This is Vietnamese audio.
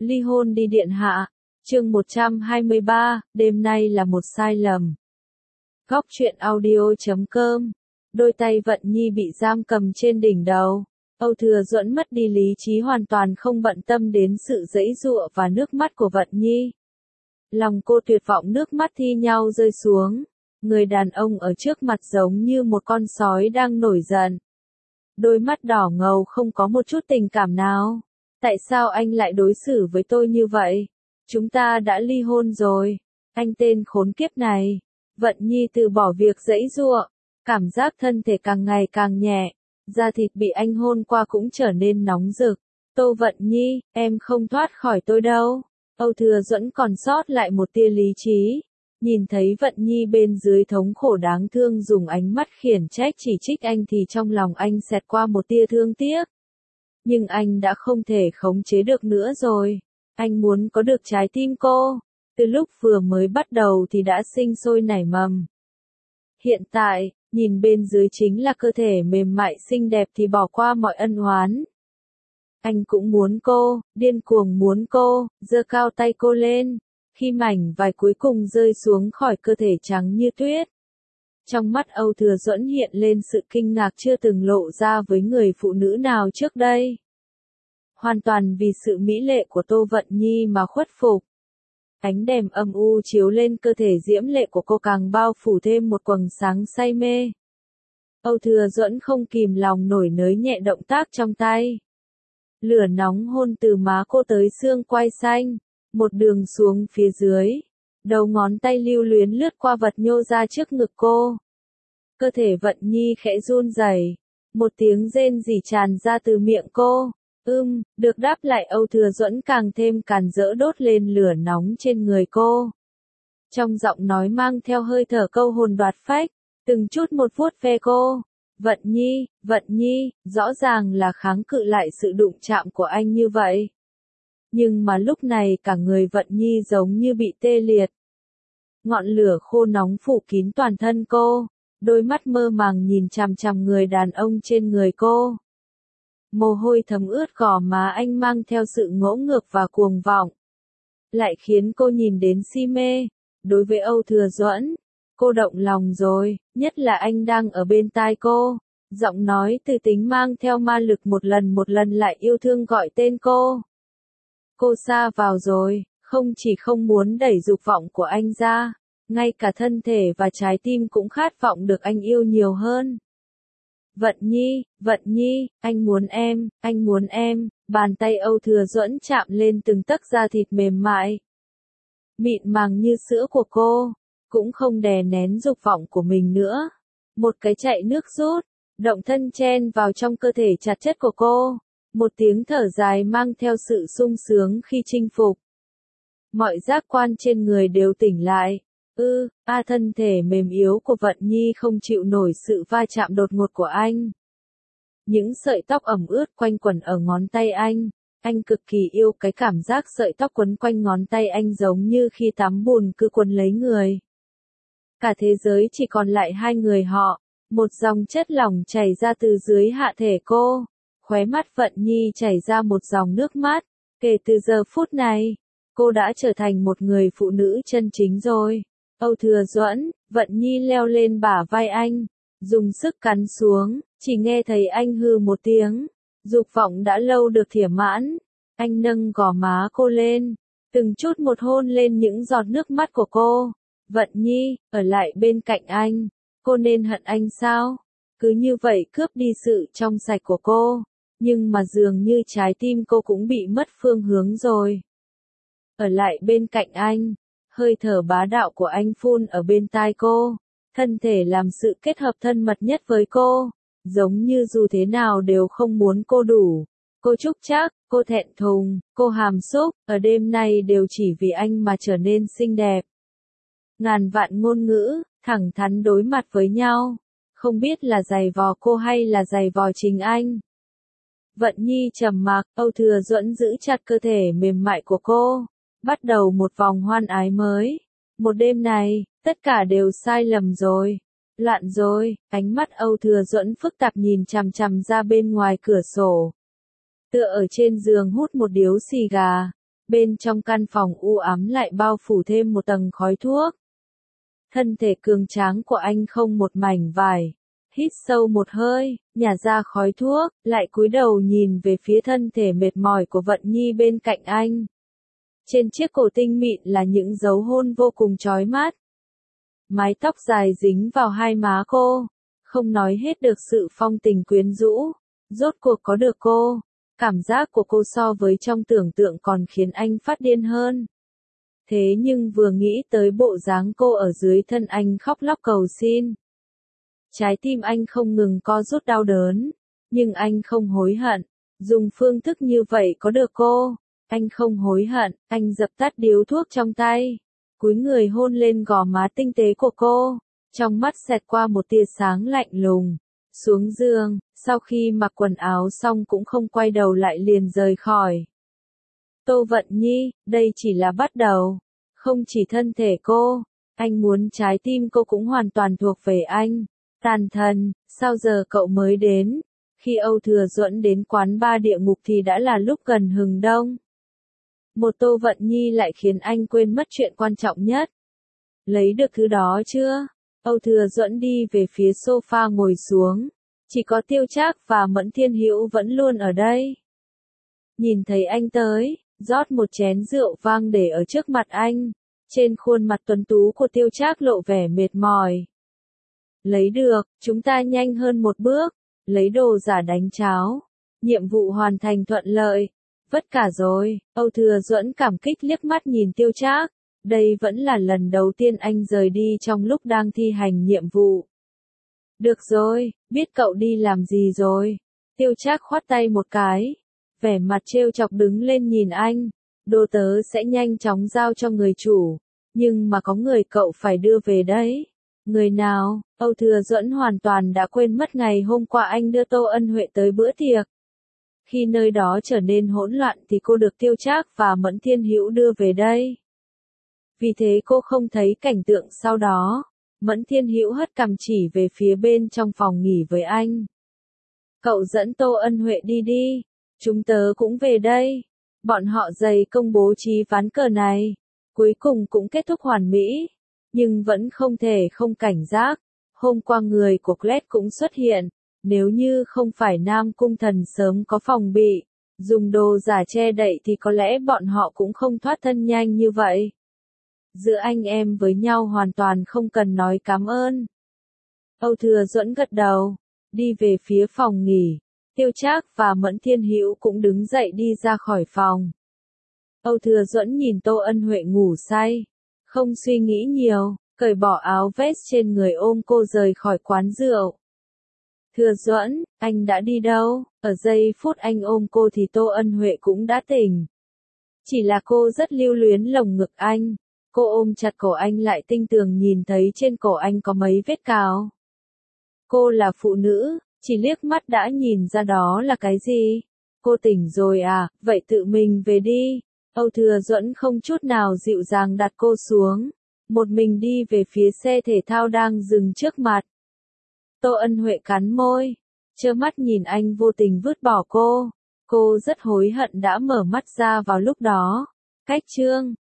Ly hôn đi điện hạ. Chương 123, đêm nay là một sai lầm. Góc truyện audio.com. Đôi tay Vận Nhi bị giam cầm trên đỉnh đầu. Âu Thừa Duẫn mất đi lý trí, hoàn toàn không bận tâm đến sự giãy giụa và nước mắt của Vận Nhi. Lòng cô tuyệt vọng, nước mắt thi nhau rơi xuống. Người đàn ông ở trước mặt giống như một con sói đang nổi giận. Đôi mắt đỏ ngầu không có một chút tình cảm nào. Tại sao anh lại đối xử với tôi như vậy? Chúng ta đã ly hôn rồi. Anh tên khốn kiếp này. Vận Nhi từ bỏ việc giãy giụa. Cảm giác thân thể càng ngày càng nhẹ. Da thịt bị anh hôn qua cũng trở nên nóng rực. Tô Vận Nhi, em không thoát khỏi tôi đâu. Âu Thừa Duẫn còn sót lại một tia lý trí. Nhìn thấy Vận Nhi bên dưới thống khổ đáng thương dùng ánh mắt khiển trách chỉ trích anh thì trong lòng anh xẹt qua một tia thương tiếc. Nhưng anh đã không thể khống chế được nữa rồi. Anh muốn có được trái tim cô. Từ lúc vừa mới bắt đầu thì đã sinh sôi nảy mầm. Hiện tại, nhìn bên dưới chính là cơ thể mềm mại xinh đẹp thì bỏ qua mọi ân oán. Anh cũng muốn cô, điên cuồng muốn cô, giơ cao tay cô lên. Khi mảnh vải cuối cùng rơi xuống khỏi cơ thể trắng như tuyết. Trong mắt Âu Thừa Duẫn hiện lên sự kinh ngạc chưa từng lộ ra với người phụ nữ nào trước đây. Hoàn toàn vì sự mỹ lệ của Tô Vận Nhi mà khuất phục. Ánh đèn âm u chiếu lên cơ thể diễm lệ của cô càng bao phủ thêm một quầng sáng say mê. Âu Thừa Duẫn không kìm lòng nổi nới nhẹ động tác trong tay. Lửa nóng hôn từ má cô tới xương quai xanh, một đường xuống phía dưới. Đầu ngón tay lưu luyến lướt qua vật nhô ra trước ngực cô. Cơ thể Vận Nhi khẽ run rẩy, một tiếng rên rỉ tràn ra từ miệng cô. Được đáp lại Âu Thừa Duẫn càng thêm càn rỡ đốt lên lửa nóng trên người cô. Trong giọng nói mang theo hơi thở câu hồn đoạt phách, từng chút một vuốt ve cô. Vận Nhi, rõ ràng là kháng cự lại sự đụng chạm của anh như vậy. Nhưng mà lúc này cả người Vận Nhi giống như bị tê liệt. Ngọn lửa khô nóng phủ kín toàn thân cô, đôi mắt mơ màng nhìn chằm chằm người đàn ông trên người cô. Mồ hôi thấm ướt gò má anh mang theo sự ngỗ ngược và cuồng vọng. Lại khiến cô nhìn đến si mê. Đối với Âu Thừa Duẫn, cô động lòng rồi, nhất là anh đang ở bên tai cô. Giọng nói từ tính mang theo ma lực một lần lại yêu thương gọi tên cô. Cô sa vào rồi, không chỉ không muốn đẩy dục vọng của anh ra, ngay cả thân thể và trái tim cũng khát vọng được anh yêu nhiều hơn. Vận Nhi, anh muốn em, bàn tay Âu Thừa Duẫn chạm lên từng tấc da thịt mềm mại, mịn màng như sữa của cô, cũng không đè nén dục vọng của mình nữa. Một cái chạy nước rút, động thân chen vào trong cơ thể chặt chẽ của cô, một tiếng thở dài mang theo sự sung sướng khi chinh phục. Mọi giác quan trên người đều tỉnh lại. Thân thể mềm yếu của Vận Nhi không chịu nổi sự va chạm đột ngột của anh. Những sợi tóc ẩm ướt quanh quẩn ở ngón tay anh cực kỳ yêu cái cảm giác sợi tóc quấn quanh ngón tay anh giống như khi tắm bùn cứ quấn lấy người. Cả thế giới chỉ còn lại hai người họ, một dòng chất lỏng chảy ra từ dưới hạ thể cô, khóe mắt Vận Nhi chảy ra một dòng nước mắt, kể từ giờ phút này, cô đã trở thành một người phụ nữ chân chính rồi. Âu Thừa Duẫn, Vận Nhi leo lên bả vai anh, dùng sức cắn xuống, chỉ nghe thấy anh hừ một tiếng. Dục vọng đã lâu được thỏa mãn, anh nâng gò má cô lên, từng chút một hôn lên những giọt nước mắt của cô. Vận Nhi, ở lại bên cạnh anh, cô nên hận anh sao? Cứ như vậy cướp đi sự trong sạch của cô, nhưng mà dường như trái tim cô cũng bị mất phương hướng rồi. Ở lại bên cạnh anh. Hơi thở bá đạo của anh phun ở bên tai cô, thân thể làm sự kết hợp thân mật nhất với cô, giống như dù thế nào đều không muốn cô đủ. Cô trúc trác, cô thẹn thùng, cô hàm xúc, ở đêm nay đều chỉ vì anh mà trở nên xinh đẹp. Ngàn vạn ngôn ngữ, thẳng thắn đối mặt với nhau, không biết là giày vò cô hay là giày vò chính anh. Vận Nhi trầm mặc, Âu Thừa Duẫn giữ chặt cơ thể mềm mại của cô. Bắt đầu một vòng hoan ái mới. Một đêm này, tất cả đều sai lầm rồi. Loạn rồi, ánh mắt Âu Thừa Duẫn phức tạp nhìn chằm chằm ra bên ngoài cửa sổ. Tựa ở trên giường hút một điếu xì gà. Bên trong căn phòng u ám lại bao phủ thêm một tầng khói thuốc. Thân thể cường tráng của anh không một mảnh vải. Hít sâu một hơi, nhả ra khói thuốc, lại cúi đầu nhìn về phía thân thể mệt mỏi của Vận Nhi bên cạnh anh. Trên chiếc cổ tinh mịn là những dấu hôn vô cùng chói mắt. Mái tóc dài dính vào hai má cô, không nói hết được sự phong tình quyến rũ. Rốt cuộc có được cô, cảm giác của cô so với trong tưởng tượng còn khiến anh phát điên hơn. Thế nhưng vừa nghĩ tới bộ dáng cô ở dưới thân anh khóc lóc cầu xin. Trái tim anh không ngừng co rút đau đớn, nhưng anh không hối hận. Dùng phương thức như vậy có được cô, anh không hối hận. Anh dập tắt điếu thuốc trong tay, cúi người hôn lên gò má tinh tế của cô, trong mắt xẹt qua một tia sáng lạnh lùng. Xuống giường, sau khi mặc quần áo xong cũng không quay đầu lại liền rời khỏi. Tô Vận Nhi, đây chỉ là bắt đầu. Không chỉ thân thể cô, anh muốn trái tim cô cũng hoàn toàn thuộc về anh. Tàn thần, sao giờ cậu mới đến? Khi Âu Thừa Duẫn đến quán bar địa ngục thì đã là lúc gần hừng đông. Một Tô Vận Nhi lại khiến anh quên mất chuyện quan trọng nhất. Lấy được thứ đó chưa? Âu Thừa Duẫn đi về phía sofa ngồi xuống. Chỉ có Tiêu Trác và Mẫn Thiên Hữu vẫn luôn ở đây. Nhìn thấy anh tới, rót một chén rượu vang để ở trước mặt anh. Trên khuôn mặt tuấn tú của Tiêu Trác lộ vẻ mệt mỏi. Lấy được, chúng ta nhanh hơn một bước. Lấy đồ giả đánh cháo. Nhiệm vụ hoàn thành thuận lợi. Vất cả rồi. Âu Thừa Duẫn cảm kích liếc mắt nhìn Tiêu Trác. Đây vẫn là lần đầu tiên anh rời đi trong lúc đang thi hành nhiệm vụ. Được rồi, biết cậu đi làm gì rồi. Tiêu Trác khoát tay một cái. Vẻ mặt trêu chọc đứng lên nhìn anh. Đồ tớ sẽ nhanh chóng giao cho người chủ. Nhưng mà có người cậu phải đưa về đấy. Người nào? Âu Thừa Duẫn hoàn toàn đã quên mất ngày hôm qua anh đưa Tô Ân Huệ tới bữa tiệc. Khi nơi đó trở nên hỗn loạn thì cô được Tiêu Trác và Mẫn Thiên Hữu đưa về đây. Vì thế cô không thấy cảnh tượng sau đó. Mẫn Thiên Hữu hất cằm chỉ về phía bên trong phòng nghỉ với anh. Cậu dẫn Tô Ân Huệ đi đi. Chúng tớ cũng về đây. Bọn họ dày công bố trí ván cờ này. Cuối cùng cũng kết thúc hoàn mỹ. Nhưng vẫn không thể không cảnh giác. Hôm qua người của Kled cũng xuất hiện. Nếu như không phải Nam Cung Thần sớm có phòng bị, dùng đồ giả che đậy thì có lẽ bọn họ cũng không thoát thân nhanh như vậy. Giữa anh em với nhau hoàn toàn không cần nói cảm ơn. Âu Thừa Duẫn gật đầu, đi về phía phòng nghỉ. Tiêu Trác và Mẫn Thiên Hữu cũng đứng dậy đi ra khỏi phòng. Âu Thừa Duẫn nhìn Tô Ân Huệ ngủ say, không suy nghĩ nhiều, cởi bỏ áo vest trên người ôm cô rời khỏi quán rượu. Thừa Duẫn, anh đã đi đâu? Ở giây phút anh ôm cô thì Tô Ân Huệ cũng đã tỉnh. Chỉ là cô rất lưu luyến lồng ngực anh. Cô ôm chặt cổ anh lại tinh tường nhìn thấy trên cổ anh có mấy vết cào. Cô là phụ nữ, chỉ liếc mắt đã nhìn ra đó là cái gì. Cô tỉnh rồi à, vậy tự mình về đi. Âu Thừa Duẫn không chút nào dịu dàng đặt cô xuống. Một mình đi về phía xe thể thao đang dừng trước mặt. Tô Ân Huệ cắn môi, trơ mắt nhìn anh vô tình vứt bỏ cô. Cô rất hối hận đã mở mắt ra vào lúc đó. Cách chương